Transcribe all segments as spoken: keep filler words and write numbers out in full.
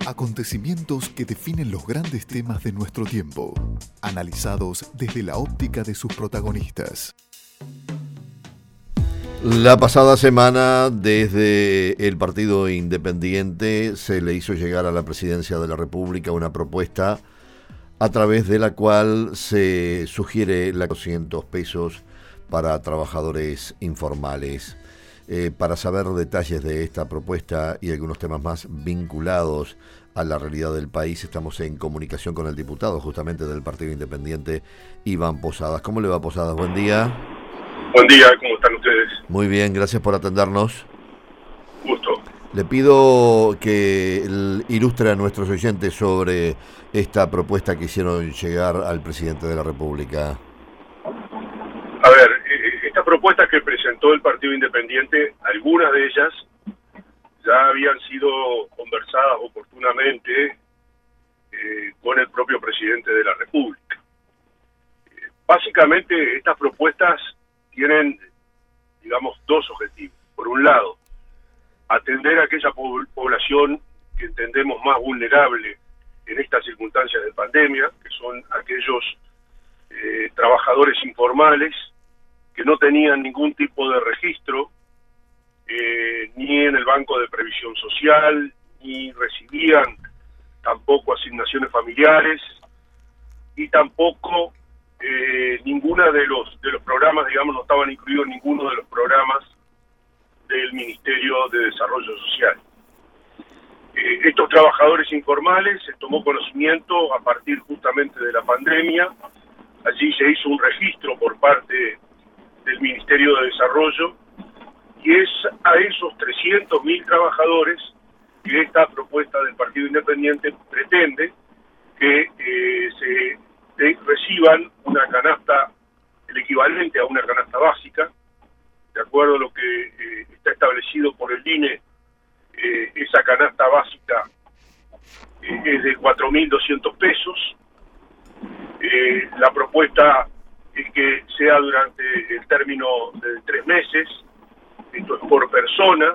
Acontecimientos que definen los grandes temas de nuestro tiempo, analizados desde la óptica de sus protagonistas. La pasada semana, desde el Partido Independiente, se le hizo llegar a la Presidencia de la República una propuesta a través de la cual se sugiere la doscientos pesos para trabajadores informales. Eh, para saber detalles de esta propuesta y algunos temas más vinculados a la realidad del país, estamos en comunicación con el diputado justamente del Partido Independiente, Iván Posadas. ¿Cómo le va, Posadas? Buen día. Buen día, ¿cómo están ustedes? Muy bien, gracias por atendernos. Gusto. Le pido que ilustre a nuestros oyentes sobre esta propuesta que hicieron llegar al presidente de la República. A ver, esta propuesta que presentó el Partido Independiente, algunas de ellas ya habían sido conversadas oportunamente eh, con el propio presidente de la República. Eh, básicamente, estas propuestas tienen, digamos, dos objetivos. Por un lado, atender a aquella población que entendemos más vulnerable en estas circunstancias de pandemia, que son aquellos eh, trabajadores informales que no tenían ningún tipo de registro, eh, ni en el Banco de Previsión Social, ni recibían tampoco asignaciones familiares, y tampoco eh, ninguna de los de los programas, digamos, no estaban incluidos en ninguno de los programas del Ministerio de Desarrollo Social. Eh, estos trabajadores informales se tomó conocimiento a partir justamente de la pandemia. Allí se hizo un registro por parte del Ministerio de Desarrollo, y es a esos trescientos mil trabajadores que esta propuesta del Partido Independiente pretende que eh, se de, reciban una canasta, el equivalente a una canasta básica, de acuerdo a lo que eh, está establecido por el I N E. Eh, esa canasta básica eh, es de cuatro mil doscientos pesos. Eh, la propuesta es que sea durante el término de tres meses, esto es por persona,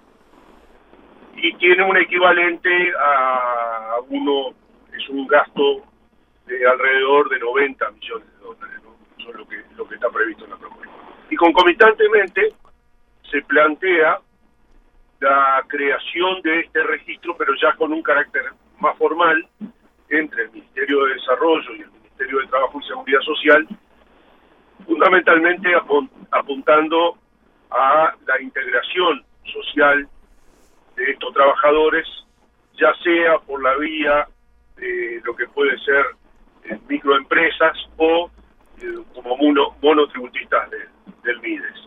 y tiene un equivalente a uno, es un gasto de alrededor de noventa millones de dólares, ¿no? Eso es lo que, lo que está previsto en la propuesta. Y concomitantemente se plantea la creación de este registro, pero ya con un carácter más formal, entre el Ministerio de Desarrollo y el Ministerio de Trabajo y Seguridad Social, fundamentalmente apuntando a la integración social de estos trabajadores, ya sea por la vía de lo que puede ser eh, microempresas o eh, como mono, monotributistas de, del MIDES.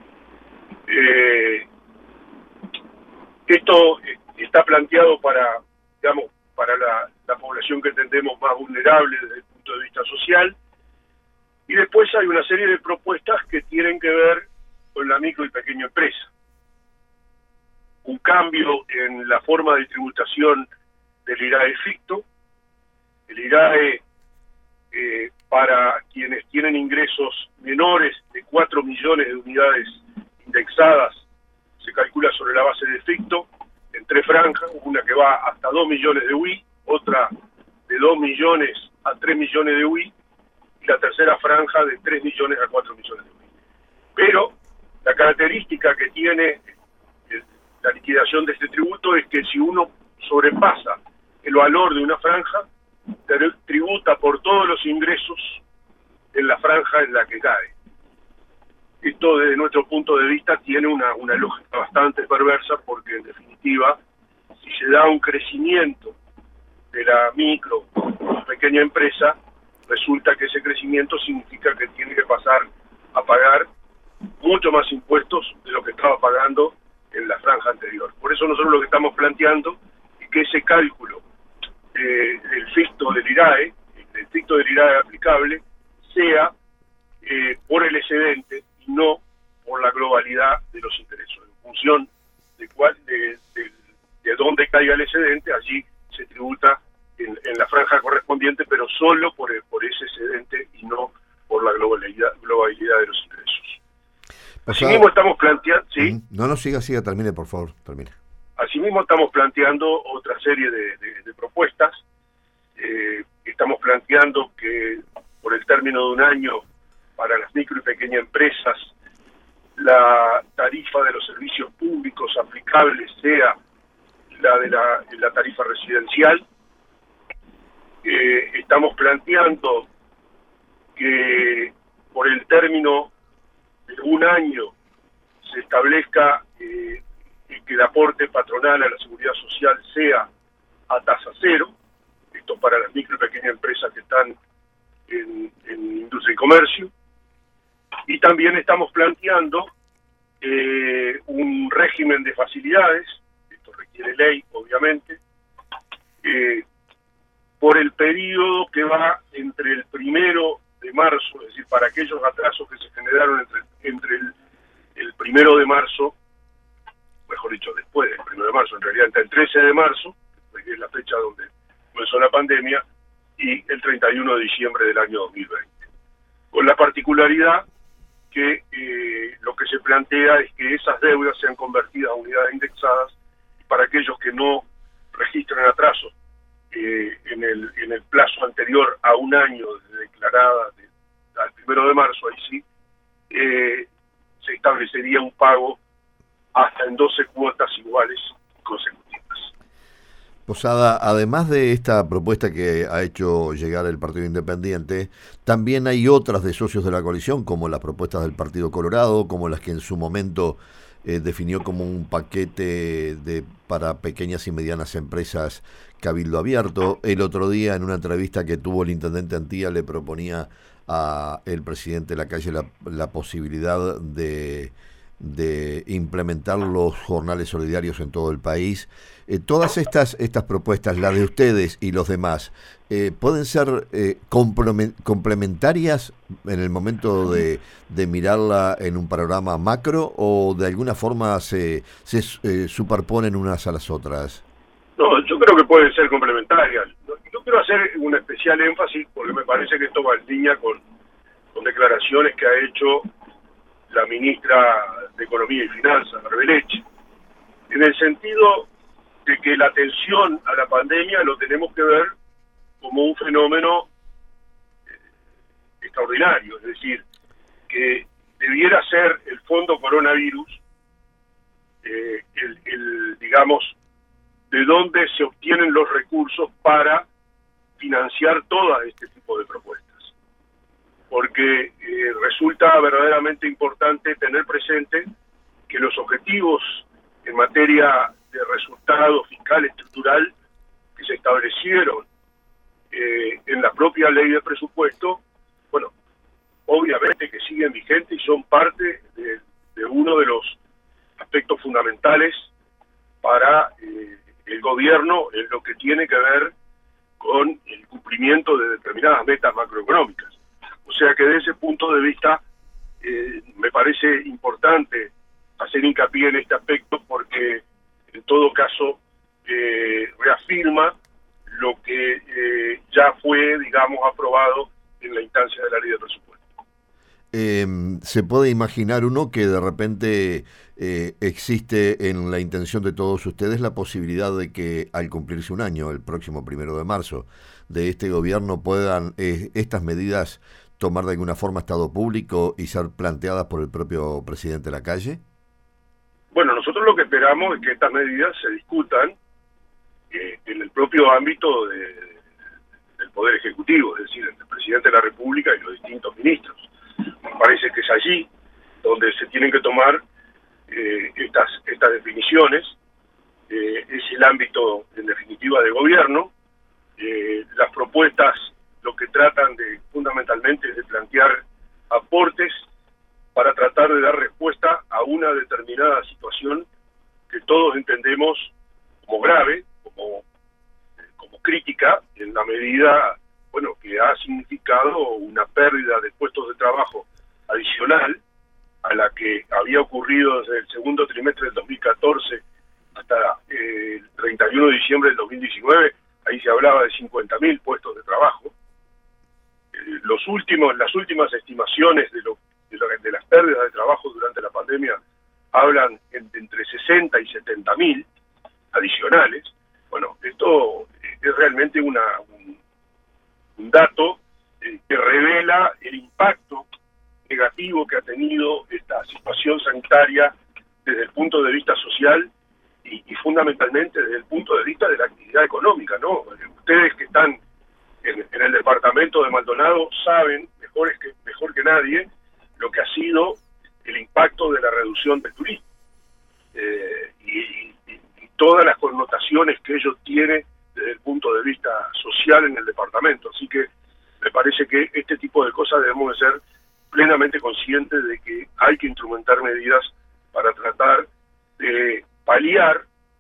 Eh, esto eh, está planteado para, digamos, para la, la población que entendemos más vulnerable desde el punto de vista social. Y después hay una serie de propuestas que tienen que ver con la micro y pequeña empresa. Un cambio en la forma de tributación del I R A E-Ficto. El I R A E, eh, para quienes tienen ingresos menores de cuatro millones de unidades indexadas, se calcula sobre la base de Ficto, en tres franjas, una que va hasta dos millones de U I, otra de dos millones a tres millones de U I, y la tercera franja de tres millones a cuatro millones de U I. Pero la característica que tiene la liquidación de este tributo es que si uno sobrepasa el valor de una franja, tributa por todos los ingresos en la franja en la que cae. Esto, desde nuestro punto de vista, tiene una, una lógica bastante perversa, porque en definitiva, si se da un crecimiento de la micro o pequeña empresa, resulta que ese crecimiento significa que tiene que pasar a pagar mucho más impuestos de lo que estaba pagando en la franja anterior. Por eso nosotros lo que estamos planteando es que ese cálculo eh, del Ficto del I R A E, el Ficto del I R A E aplicable, sea eh, por el excedente y no por la globalidad de los ingresos. En función de cuál de, de, de dónde caiga el excedente, allí se tributa en, en la franja correspondiente, pero solo por, el, por ese excedente y no por la globalidad, globalidad de los ingresos. Asimismo estamos planteando... ¿sí? No, no, siga, siga, termine, por favor, termine. Asimismo estamos planteando otra serie de, de, de propuestas. Eh, estamos planteando que por el término de un año para las micro y pequeñas empresas la tarifa de los servicios públicos aplicables sea la de la, la tarifa residencial. Eh, estamos planteando que por el término de un año se establezca eh, que el aporte patronal a la seguridad social sea a tasa cero, esto para las micro y pequeñas empresas que están en, en industria y comercio. Y también estamos planteando eh, un régimen de facilidades, esto requiere ley, obviamente, eh, por el periodo que va entre el primero de marzo, es decir, para aquellos atrasos que se generaron entre, entre el, el primero de marzo, mejor dicho, después del primero de marzo, en realidad entre el trece de marzo, que es la fecha donde comenzó la pandemia, y el treinta y uno de diciembre del año dos mil veinte. Con la particularidad que eh, lo que se plantea es que esas deudas sean convertidas a unidades indexadas para aquellos que no registren atrasos eh, en el en el plazo anterior a un año de declarada de, al primero de marzo, ahí sí, eh, se establecería un pago hasta en doce cuotas iguales consecutivas. Posada, además de esta propuesta que ha hecho llegar el Partido Independiente, también hay otras de socios de la coalición, como las propuestas del Partido Colorado, como las que en su momento eh, definió como un paquete de para pequeñas y medianas empresas Cabildo Abierto. El otro día, en una entrevista que tuvo el intendente Antía, le proponía a el presidente Lacalle la, la posibilidad de... de implementar los jornales solidarios en todo el país. Eh, todas estas estas propuestas, las de ustedes y los demás, eh, ¿pueden ser eh, complementarias en el momento de, de mirarla en un panorama macro o de alguna forma se, se eh, superponen unas a las otras? No, yo creo que pueden ser complementarias. Yo quiero hacer un especial énfasis porque me parece que esto va en línea con, con declaraciones que ha hecho la ministra de Economía y Finanzas, Arbeleche, en el sentido de que la atención a la pandemia lo tenemos que ver como un fenómeno eh, extraordinario, es decir, que debiera ser el fondo coronavirus, eh, el, el, digamos, de dónde se obtienen los recursos para financiar todo este tipo de propuestas. Porque eh, resulta verdaderamente importante tener presente que los objetivos en materia de resultado fiscal estructural que se establecieron eh, en la propia ley de presupuesto, bueno, obviamente que siguen vigentes y son parte de, de uno de los aspectos fundamentales para eh, el gobierno en lo que tiene que ver con el cumplimiento de determinadas metas macroeconómicas. O sea que desde ese punto de vista eh, me parece importante hacer hincapié en este aspecto porque en todo caso eh, reafirma lo que eh, ya fue, digamos, aprobado en la instancia de la ley de presupuesto. Eh, ¿Se puede imaginar uno que de repente eh, existe en la intención de todos ustedes la posibilidad de que al cumplirse un año, el próximo primero de marzo, de este gobierno puedan eh, estas medidas tomar de alguna forma estado público y ser planteadas por el propio presidente Lacalle? Bueno, nosotros lo que esperamos es que estas medidas se discutan eh, en el propio ámbito de, del Poder Ejecutivo, es decir, entre el presidente de la República y los distintos ministros. Me parece que es allí donde se tienen que tomar eh, estas, estas definiciones. Eh, es el ámbito, en definitiva, de gobierno. Eh, las propuestas lo que tratan de fundamentalmente es de plantear aportes para tratar de dar respuesta a una determinada situación que todos entendemos como grave, como, como crítica, en la medida, bueno, que ha significado una pérdida de puestos de trabajo adicional a la que había ocurrido desde el segundo trimestre del dos mil catorce hasta eh, el treinta y uno de diciembre del dos mil diecinueve. Ahí se hablaba de cincuenta mil puestos de trabajo. Eh, los últimos, las últimas estimaciones de, lo, de, lo, de las pérdidas de trabajo durante la pandemia hablan en, de entre sesenta y setenta mil adicionales. Bueno, esto es realmente una, un, un dato eh, que revela el impacto negativo que ha tenido esta situación sanitaria desde el punto de vista social y, y fundamentalmente desde el punto de vista de la actividad económica, ¿no? Ustedes que están en, en el departamento de Maldonado saben mejor, es que, mejor que nadie lo que ha sido el impacto de la reducción del turismo eh, y, y, y todas las connotaciones que ello tiene desde el punto de vista social en el departamento. Así que me parece que este tipo de cosas debemos de ser plenamente conscientes de que hay que instrumentar medidas para tratar de paliar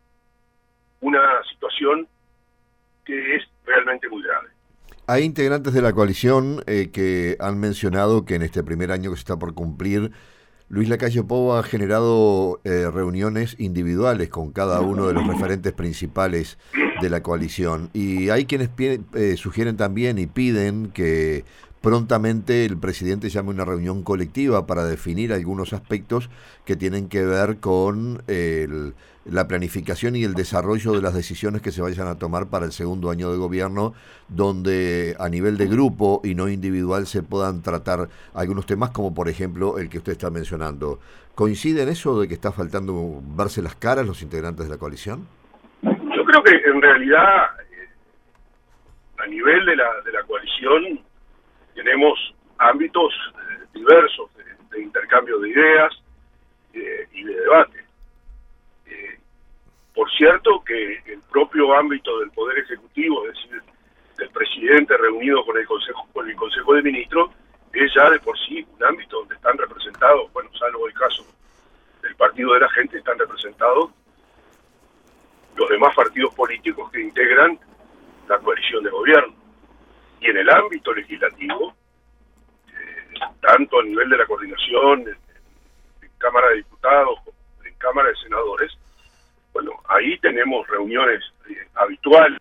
una situación que es realmente muy grave. Hay integrantes de la coalición eh, que han mencionado que en este primer año que se está por cumplir, Luis Lacalle Pou ha generado eh, reuniones individuales con cada uno de los referentes principales de la coalición. Y hay quienes eh, sugieren también y piden que prontamente el presidente llame una reunión colectiva para definir algunos aspectos que tienen que ver con el, la planificación y el desarrollo de las decisiones que se vayan a tomar para el segundo año de gobierno, donde a nivel de grupo y no individual se puedan tratar algunos temas como por ejemplo el que usted está mencionando. ¿Coincide en eso de que está faltando verse las caras los integrantes de la coalición? Yo creo que en realidad eh, a nivel de la, de la coalición tenemos ámbitos eh, diversos de, de intercambio de ideas eh, y de debate. Eh, por cierto que el propio ámbito del Poder Ejecutivo, es decir, del presidente reunido con el Consejo, con el Consejo de Ministros, es ya de por sí un ámbito donde están representados, bueno, salvo el caso del Partido de la Gente, están representados los demás partidos políticos que integran la coalición de gobierno. Y en el ámbito legislativo, eh, tanto a nivel de la coordinación, en, en Cámara de Diputados, como en Cámara de Senadores, bueno, ahí tenemos reuniones eh, habituales.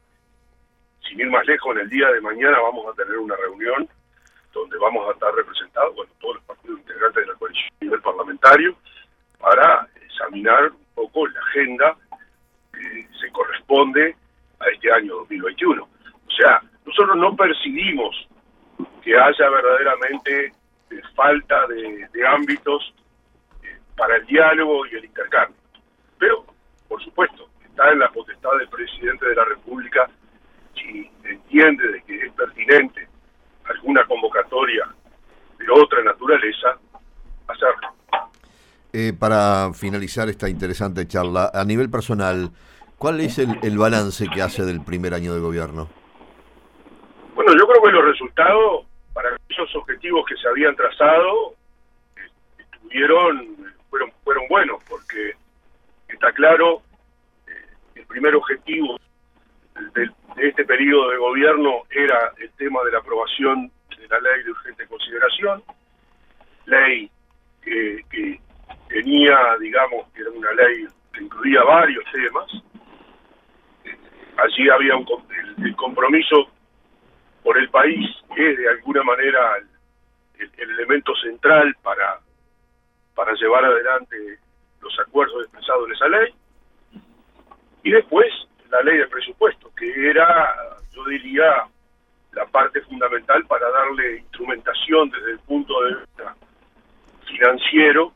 Sin ir más lejos, en el día de mañana vamos a tener una reunión donde vamos a estar representados, bueno, todos los partidos integrantes de la coalición a nivel parlamentario, para examinar un poco la agenda que se corresponde a este año dos mil veintiuno. O sea, nosotros no percibimos que haya verdaderamente eh, falta de, de ámbitos eh, para el diálogo y el intercambio. Pero, por supuesto, está en la potestad del presidente de la República, si entiende de que es pertinente alguna convocatoria de otra naturaleza, hacerlo. Eh, para finalizar esta interesante charla, a nivel personal, ¿cuál es el, el balance que hace del primer año de gobierno? Bueno, yo creo que los resultados para esos objetivos que se habían trazado eh, estuvieron, fueron, fueron buenos, porque está claro, eh, el primer objetivo de, de este periodo de gobierno era el tema de la aprobación de la ley de urgente consideración, ley que, que tenía, digamos, que era una ley que incluía varios temas. Eh, allí había un, el, el compromiso por el país, que es de alguna manera el, el, el elemento central para, para llevar adelante los acuerdos expresados en esa ley. Y después la ley de presupuesto, que era, yo diría, la parte fundamental para darle instrumentación desde el punto de vista financiero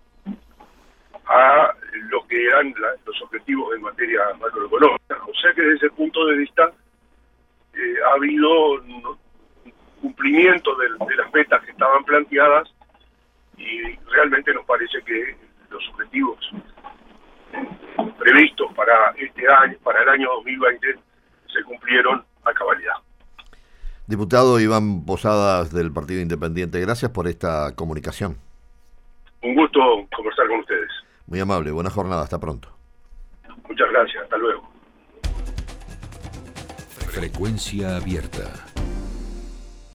a lo que eran la, los objetivos en materia macroeconómica. O sea que desde ese punto de vista eh, ha habido un cumplimiento de, de las metas que estaban planteadas y realmente nos parece que los objetivos previstos para este año, para el año dos mil veinte, se cumplieron a cabalidad. Diputado Iván Posadas del Partido Independiente, gracias por esta comunicación. Un gusto conversar con ustedes. Muy amable, buena jornada, hasta pronto. Muchas gracias, hasta luego. Frecuencia abierta.